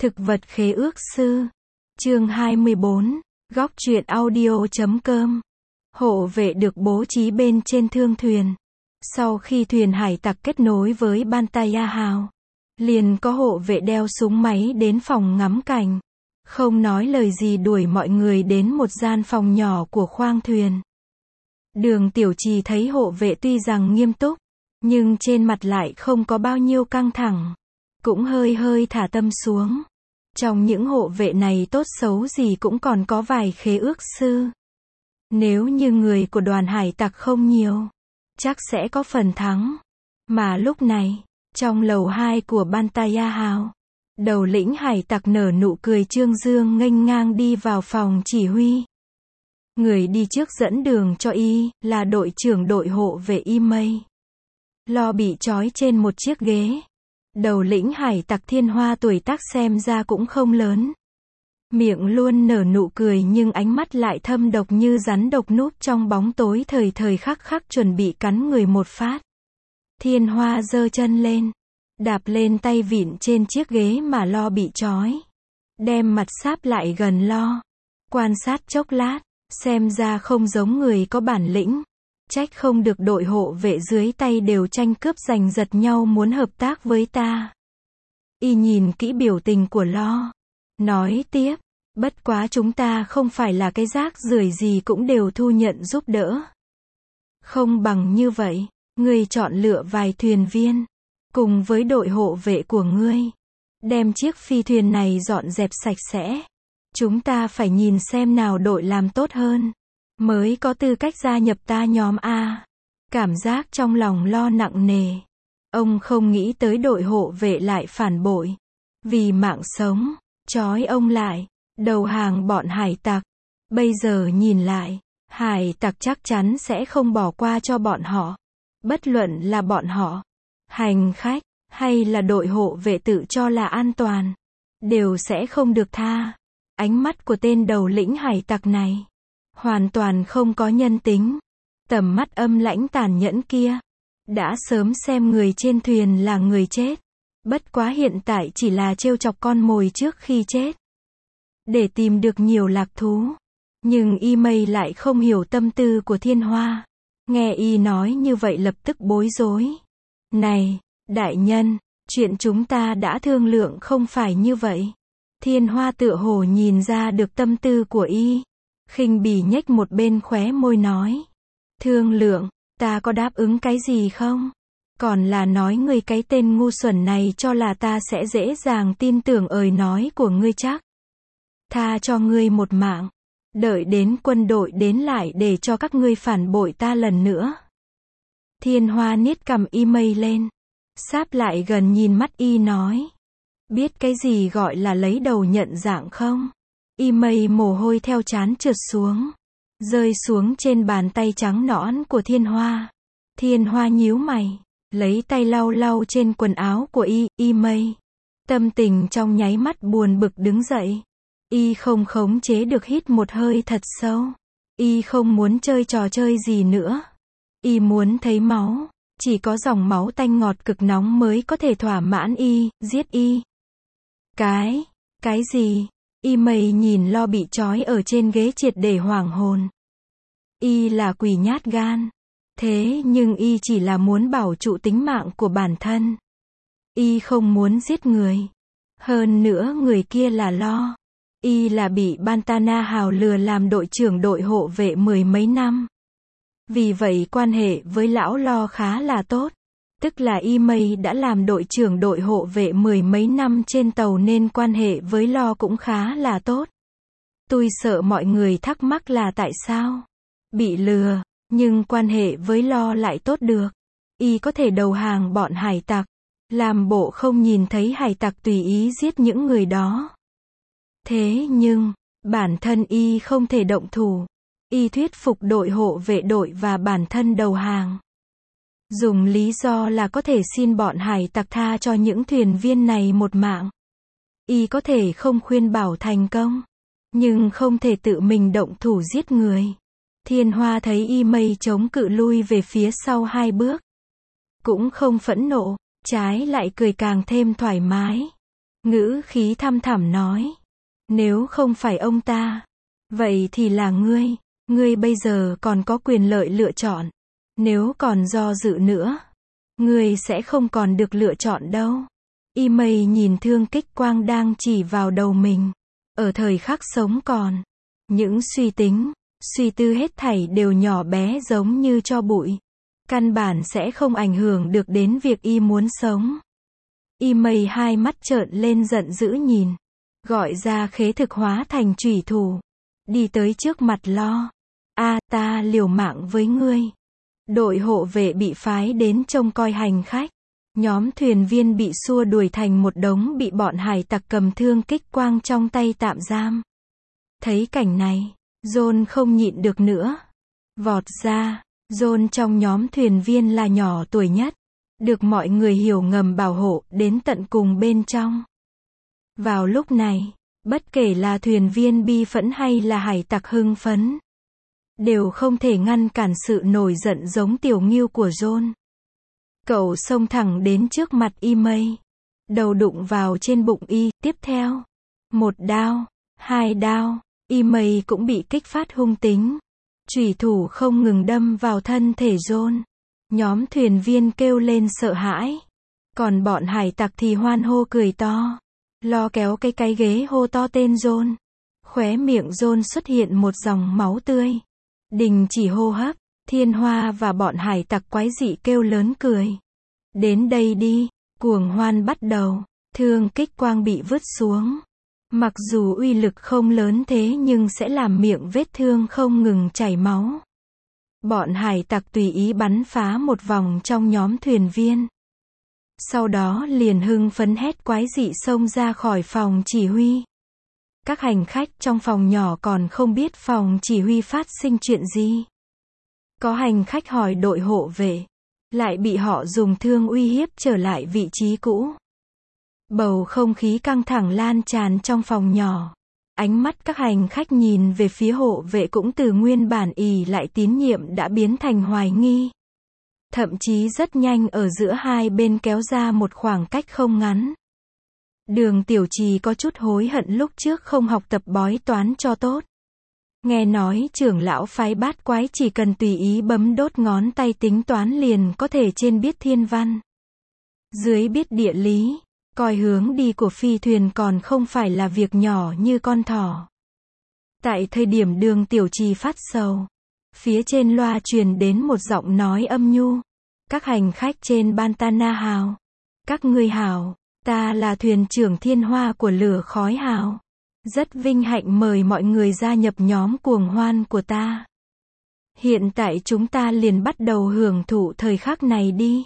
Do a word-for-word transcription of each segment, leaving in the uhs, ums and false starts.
Thực vật khế ước sư. Chương hai mươi bốn. Góc truyện audio chấm com. Hộ vệ được bố trí bên trên thương thuyền. Sau khi thuyền hải tặc kết nối với Bantaya Hào, liền có hộ vệ đeo súng máy đến phòng ngắm cảnh. Không nói lời gì đuổi mọi người đến một gian phòng nhỏ của khoang thuyền. Đường Tiểu Trì thấy hộ vệ tuy rằng nghiêm túc, nhưng trên mặt lại không có bao nhiêu căng thẳng. Cũng hơi hơi thả tâm xuống. Trong những hộ vệ này tốt xấu gì cũng còn có vài khế ước sư. Nếu như người của đoàn hải tặc không nhiều, chắc sẽ có phần thắng. Mà lúc này, trong lầu hai của Bantaya Hào, đầu lĩnh hải tặc nở nụ cười trương dương nghênh ngang đi vào phòng chỉ huy. Người đi trước dẫn đường cho y, là đội trưởng đội hộ vệ Imei. Lo bị trói trên một chiếc ghế. Đầu lĩnh hải tặc Thiên Hoa tuổi tác xem ra cũng không lớn. Miệng luôn nở nụ cười nhưng ánh mắt lại thâm độc như rắn độc núp trong bóng tối thời thời khắc khắc chuẩn bị cắn người một phát. Thiên Hoa giơ chân lên, đạp lên tay vịn trên chiếc ghế mà Lo bị trói. Đem mặt sáp lại gần Lo. Quan sát chốc lát, xem ra không giống người có bản lĩnh. Trách không được đội hộ vệ dưới tay đều tranh cướp giành giật nhau muốn hợp tác với ta. Y nhìn kỹ biểu tình của Lo. Nói tiếp, bất quá chúng ta không phải là cái rác rưởi gì cũng đều thu nhận giúp đỡ. Không bằng như vậy, ngươi chọn lựa vài thuyền viên, cùng với đội hộ vệ của ngươi. Đem chiếc phi thuyền này dọn dẹp sạch sẽ. Chúng ta phải nhìn xem nào đội làm tốt hơn, mới có tư cách gia nhập ta nhóm A. Cảm giác trong lòng Lo nặng nề. Ông không nghĩ tới đội hộ vệ lại phản bội. Vì mạng sống, trói ông lại, đầu hàng bọn hải tặc. Bây giờ nhìn lại, hải tặc chắc chắn sẽ không bỏ qua cho bọn họ. Bất luận là bọn họ, hành khách, hay là đội hộ vệ tự cho là an toàn, đều sẽ không được tha. Ánh mắt của tên đầu lĩnh hải tặc này hoàn toàn không có nhân tính. Tầm mắt âm lãnh tàn nhẫn kia đã sớm xem người trên thuyền là người chết. Bất quá hiện tại chỉ là trêu chọc con mồi trước khi chết, để tìm được nhiều lạc thú. Nhưng Imei lại không hiểu tâm tư của Thiên Hoa. Nghe y nói như vậy lập tức bối rối. Này, đại nhân, chuyện chúng ta đã thương lượng không phải như vậy. Thiên Hoa tựa hồ nhìn ra được tâm tư của y. Khinh bỉ nhếch một bên khóe môi nói. Thương lượng, ta có đáp ứng cái gì không? Còn là nói ngươi cái tên ngu xuẩn này cho là ta sẽ dễ dàng tin tưởng lời nói của ngươi chắc. Tha cho ngươi một mạng. Đợi đến quân đội đến lại để cho các ngươi phản bội ta lần nữa. Thiên Hoa niết cằm Imei lên. Sáp lại gần nhìn mắt y nói. Biết cái gì gọi là lấy đầu nhận dạng không? Imei mồ hôi theo trán trượt xuống, rơi xuống trên bàn tay trắng nõn của Thiên Hoa. Thiên Hoa nhíu mày, lấy tay lau lau trên quần áo của y, Imei. Tâm tình trong nháy mắt buồn bực đứng dậy. Y không khống chế được hít một hơi thật sâu. Y không muốn chơi trò chơi gì nữa. Y muốn thấy máu. Chỉ có dòng máu tanh ngọt cực nóng mới có thể thỏa mãn y, giết y. Cái, cái gì? Imei nhìn Lo bị trói ở trên ghế triệt để hoảng hồn. Y là quỷ nhát gan. Thế nhưng y chỉ là muốn bảo trụ tính mạng của bản thân. Y không muốn giết người. Hơn nữa người kia là Lo. Y là bị Bantana Hào lừa làm đội trưởng đội hộ vệ mười mấy năm. Vì vậy quan hệ với lão Lo khá là tốt. Tức là Imei đã làm đội trưởng đội hộ vệ mười mấy năm trên tàu nên quan hệ với Lo cũng khá là tốt. Tôi sợ mọi người thắc mắc là tại sao bị lừa, nhưng quan hệ với Lo lại tốt được. Y có thể đầu hàng bọn hải tặc, làm bộ không nhìn thấy hải tặc tùy ý giết những người đó. Thế nhưng, bản thân y không thể động thủ. Y thuyết phục đội hộ vệ đội và bản thân đầu hàng. Dùng lý do là có thể xin bọn hải tặc tha cho những thuyền viên này một mạng. Y có thể không khuyên bảo thành công, nhưng không thể tự mình động thủ giết người. Thiên Hoa thấy Imei chống cự lui về phía sau hai bước. Cũng không phẫn nộ, trái lại cười càng thêm thoải mái. ngữ khí thăm thẳm nói. Nếu không phải ông ta, vậy thì là ngươi. Ngươi bây giờ còn có quyền lợi lựa chọn. Nếu còn do dự nữa, ngươi sẽ không còn được lựa chọn đâu. Y Mây nhìn thương kích quang đang chỉ vào đầu mình. Ở thời khắc sống còn, những suy tính, suy tư hết thảy đều nhỏ bé giống như tro bụi. Căn bản sẽ không ảnh hưởng được đến việc y muốn sống. Y Mây hai mắt trợn lên giận dữ nhìn. Gọi ra khế thực hóa thành chủy thủ. Đi tới trước mặt Lo. A, ta liều mạng với ngươi. Đội hộ vệ bị phái đến trông coi hành khách. Nhóm thuyền viên bị xua đuổi thành một đống bị bọn hải tặc cầm thương kích quang trong tay tạm giam. Thấy cảnh này, John không nhịn được nữa. Vọt ra, John trong nhóm thuyền viên là nhỏ tuổi nhất. Được mọi người hiểu ngầm bảo hộ đến tận cùng bên trong. Vào lúc này, bất kể là thuyền viên bi phẫn hay là hải tặc hưng phấn, đều không thể ngăn cản sự nổi giận giống tiểu ngưu của John. Cậu xông thẳng đến trước mặt Y Mây. Đầu đụng vào trên bụng y, tiếp theo. Một đao, hai đao, Y Mây cũng bị kích phát hung tính. Chủy thủ không ngừng đâm vào thân thể John. Nhóm thuyền viên kêu lên sợ hãi. Còn bọn hải tặc thì hoan hô cười to. Lo kéo cái cái ghế hô to tên John. Khóe miệng John xuất hiện một dòng máu tươi. Đình chỉ hô hấp. Thiên Hoa và bọn hải tặc quái dị kêu lớn cười. Đến đây đi, cuồng hoan bắt đầu. Thương kích quang bị vứt xuống. Mặc dù uy lực không lớn thế nhưng sẽ làm miệng vết thương không ngừng chảy máu. Bọn hải tặc tùy ý bắn phá một vòng trong nhóm thuyền viên. Sau đó liền hưng phấn hét quái dị xông ra khỏi phòng chỉ huy. Các hành khách trong phòng nhỏ còn không biết phòng chỉ huy phát sinh chuyện gì. Có hành khách hỏi đội hộ vệ, lại bị họ dùng thương uy hiếp trở lại vị trí cũ. Bầu không khí căng thẳng lan tràn trong phòng nhỏ. Ánh mắt các hành khách nhìn về phía hộ vệ cũng từ nguyên bản ỷ lại tín nhiệm đã biến thành hoài nghi. Thậm chí rất nhanh ở giữa hai bên kéo ra một khoảng cách không ngắn. Đường Tiểu Trì có chút hối hận lúc trước không học tập bói toán cho tốt. Nghe nói trưởng lão phái bát quái chỉ cần tùy ý bấm đốt ngón tay tính toán liền có thể trên biết thiên văn, dưới biết địa lý, coi hướng đi của phi thuyền còn không phải là việc nhỏ như con thỏ. Tại thời điểm Đường Tiểu Trì phát sầu, phía trên loa truyền đến một giọng nói âm nhu. Các hành khách trên Bantana hào. Các ngươi hào, ta là thuyền trưởng Thiên Hoa của lửa khói hào. Rất vinh hạnh mời mọi người gia nhập nhóm cuồng hoan của ta. Hiện tại chúng ta liền bắt đầu hưởng thụ thời khắc này đi.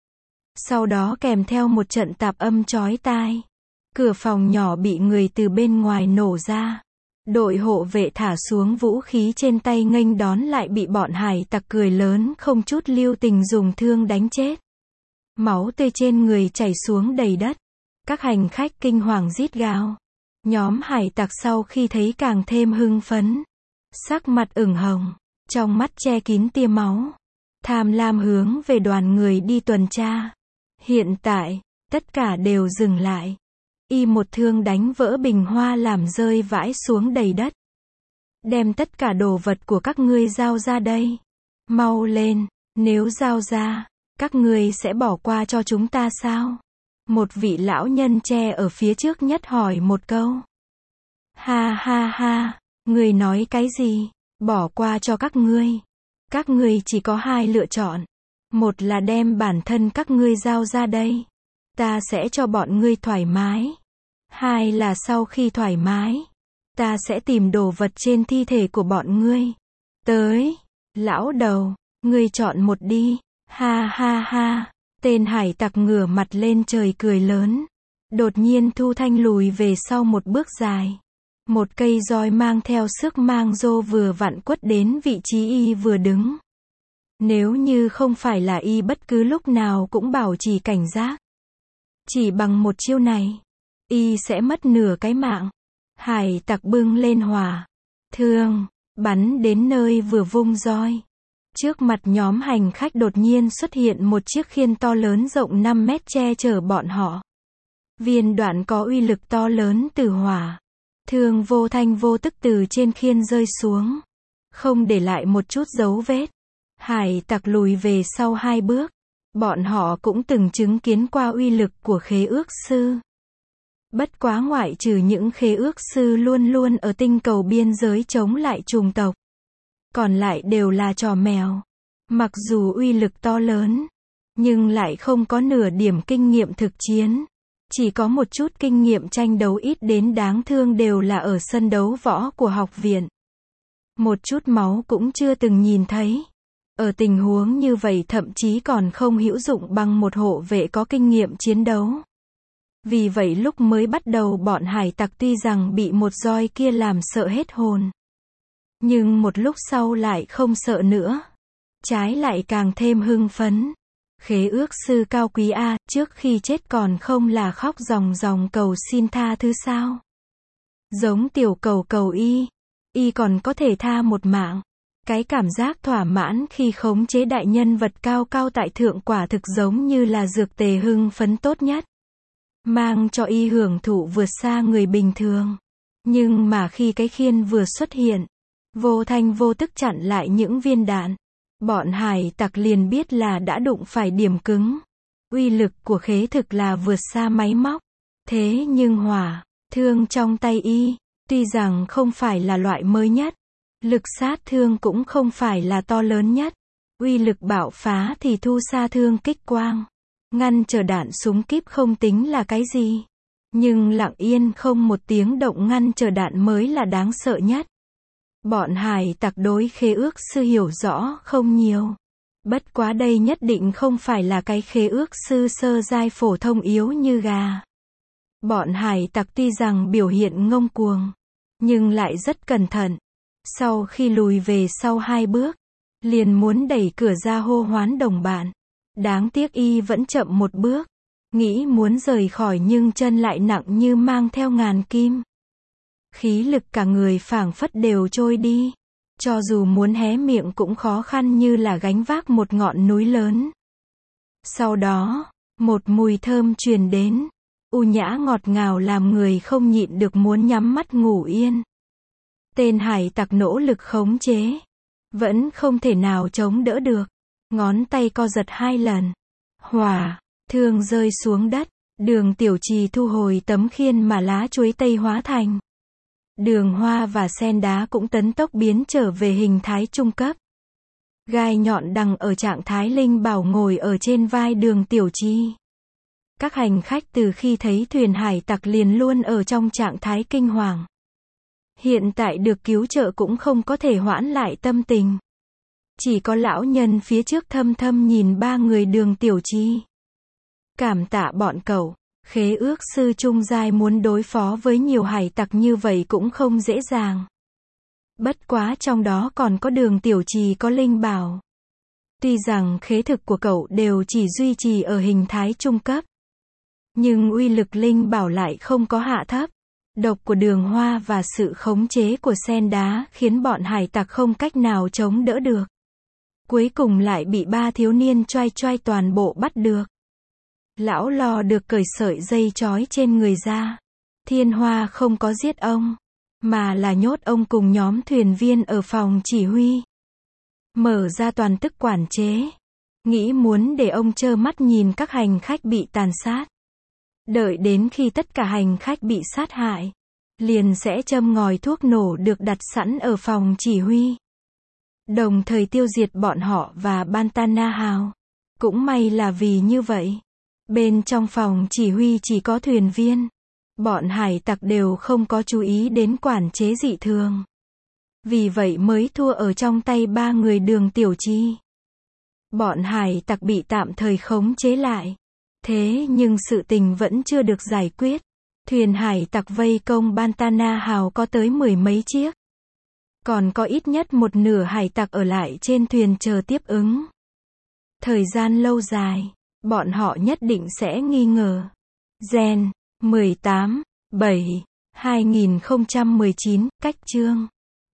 Sau đó kèm theo một trận tạp âm chói tai. Cửa phòng nhỏ bị người từ bên ngoài nổ ra. Đội hộ vệ thả xuống vũ khí trên tay nghênh đón lại bị bọn hải tặc cười lớn không chút lưu tình dùng thương đánh chết. Máu tươi trên người chảy xuống đầy đất. Các hành khách kinh hoàng rít gào. Nhóm hải tặc sau khi thấy càng thêm hưng phấn. Sắc mặt ửng hồng, trong mắt che kín tia máu. Tham lam hướng về đoàn người đi tuần tra. Hiện tại, tất cả đều dừng lại. Y một thương đánh vỡ bình hoa làm rơi vãi xuống đầy đất. Đem tất cả đồ vật của các ngươi giao ra đây. Mau lên, nếu giao ra, các ngươi sẽ bỏ qua cho chúng ta sao? Một vị lão nhân tre ở phía trước nhất hỏi một câu. Ha ha ha, ngươi nói cái gì? Bỏ qua cho các ngươi. Các ngươi chỉ có hai lựa chọn. Một là đem bản thân các ngươi giao ra đây. Ta sẽ cho bọn ngươi thoải mái. Hai là sau khi thoải mái, ta sẽ tìm đồ vật trên thi thể của bọn ngươi. Tới, lão đầu, ngươi chọn một đi. Ha ha ha, tên hải tặc ngửa mặt lên trời cười lớn. Đột nhiên thu thanh lùi về sau một bước dài. Một cây roi mang theo sức mang rô vừa vặn quất đến vị trí y vừa đứng. Nếu như không phải là y bất cứ lúc nào cũng bảo trì cảnh giác, chỉ bằng một chiêu này, y sẽ mất nửa cái mạng. Hải tặc bưng lên hỏa thương, bắn đến nơi vừa vung roi. Trước mặt nhóm hành khách đột nhiên xuất hiện một chiếc khiên to lớn rộng năm mét che chở bọn họ. Viên đạn có uy lực to lớn từ hỏa. Thương vô thanh vô tức từ trên khiên rơi xuống. Không để lại một chút dấu vết. Hải tặc lùi về sau hai bước. Bọn họ cũng từng chứng kiến qua uy lực của khế ước sư. Bất quá ngoại trừ những khế ước sư luôn luôn ở tinh cầu biên giới chống lại chủng tộc. Còn lại đều là trò mèo. Mặc dù uy lực to lớn, nhưng lại không có nửa điểm kinh nghiệm thực chiến. Chỉ có một chút kinh nghiệm tranh đấu ít đến đáng thương đều là ở sân đấu võ của học viện. Một chút máu cũng chưa từng nhìn thấy. Ở tình huống như vậy thậm chí còn không hữu dụng bằng một hộ vệ có kinh nghiệm chiến đấu. Vì vậy lúc mới bắt đầu bọn hải tặc tuy rằng bị một roi kia làm sợ hết hồn. Nhưng một lúc sau lại không sợ nữa. Trái lại càng thêm hưng phấn. Khế ước sư cao quý A, trước khi chết còn không là khóc ròng ròng cầu xin tha thứ sao? Giống tiểu cầu cầu y. Y còn có thể tha một mạng. Cái cảm giác thỏa mãn khi khống chế đại nhân vật cao cao tại thượng quả thực giống như là dược tề hưng phấn tốt nhất. Mang cho y hưởng thụ vượt xa người bình thường. Nhưng mà khi cái khiên vừa xuất hiện, vô thanh vô tức chặn lại những viên đạn. Bọn hải tặc liền biết là đã đụng phải điểm cứng. Uy lực của khế thực là vượt xa máy móc. Thế nhưng hỏa, thương trong tay y, tuy rằng không phải là loại mới nhất. Lực sát thương cũng không phải là to lớn nhất. Uy lực bạo phá thì thu xa thương kích quang. Ngăn trở đạn súng kíp không tính là cái gì. Nhưng lặng yên không một tiếng động ngăn trở đạn mới là đáng sợ nhất. Bọn hải tặc đối khế ước sư hiểu rõ không nhiều. Bất quá đây nhất định không phải là cái khế ước sư sơ giai phổ thông yếu như gà. Bọn hải tặc tuy rằng biểu hiện ngông cuồng, nhưng lại rất cẩn thận. Sau khi lùi về sau hai bước, liền muốn đẩy cửa ra hô hoán đồng bạn. Đáng tiếc y vẫn chậm một bước. Nghĩ muốn rời khỏi nhưng chân lại nặng như mang theo ngàn kim. Khí lực cả người phảng phất đều trôi đi. Cho dù muốn hé miệng cũng khó khăn như là gánh vác một ngọn núi lớn. Sau đó, một mùi thơm truyền đến. U nhã ngọt ngào làm người không nhịn được muốn nhắm mắt ngủ yên. Tên hải tặc nỗ lực khống chế. Vẫn không thể nào chống đỡ được. Ngón tay co giật hai lần. Hỏa, thương rơi xuống đất. Đường tiểu trì thu hồi tấm khiên mà lá chuối tây hóa thành. Đường hoa và sen đá cũng tấn tốc biến trở về hình thái trung cấp. Gai nhọn đằng ở trạng thái linh bảo ngồi ở trên vai đường tiểu chi. Các hành khách từ khi thấy thuyền hải tặc liền luôn ở trong trạng thái kinh hoàng. Hiện tại được cứu trợ cũng không có thể hoãn lại tâm tình. Chỉ có lão nhân phía trước thâm thâm nhìn ba người đường tiểu chi. Cảm tạ bọn cậu. Khế ước sư trung giai muốn đối phó với nhiều hải tặc như vậy cũng không dễ dàng. Bất quá trong đó còn có đường tiểu trì có linh bảo. Tuy rằng khế thực của cậu đều chỉ duy trì ở hình thái trung cấp. Nhưng uy lực linh bảo lại không có hạ thấp. Độc của đường hoa và sự khống chế của sen đá khiến bọn hải tặc không cách nào chống đỡ được. Cuối cùng lại bị ba thiếu niên choai choai toàn bộ bắt được. Lão lò được cởi sợi dây trói trên người ra. Thiên Hoa không có giết ông, mà là nhốt ông cùng nhóm thuyền viên ở phòng chỉ huy. Mở ra toàn tức quản chế. Nghĩ muốn để ông trơ mắt nhìn các hành khách bị tàn sát. Đợi đến khi tất cả hành khách bị sát hại, liền sẽ châm ngòi thuốc nổ được đặt sẵn ở phòng chỉ huy. Đồng thời tiêu diệt bọn họ và Bantana Hào. Cũng may là vì như vậy. Bên trong phòng chỉ huy chỉ có thuyền viên. Bọn hải tặc đều không có chú ý đến quản chế dị thường. Vì vậy mới thua ở trong tay ba người đường tiểu chi. Bọn hải tặc bị tạm thời khống chế lại. Thế nhưng sự tình vẫn chưa được giải quyết. Thuyền hải tặc vây công Bantana Hào có tới mười mấy chiếc. Còn có ít nhất một nửa hải tặc ở lại trên thuyền chờ tiếp ứng. Thời gian lâu dài, bọn họ nhất định sẽ nghi ngờ. Gen mười tám, bảy, hai nghìn không trăm mười chín, cách chương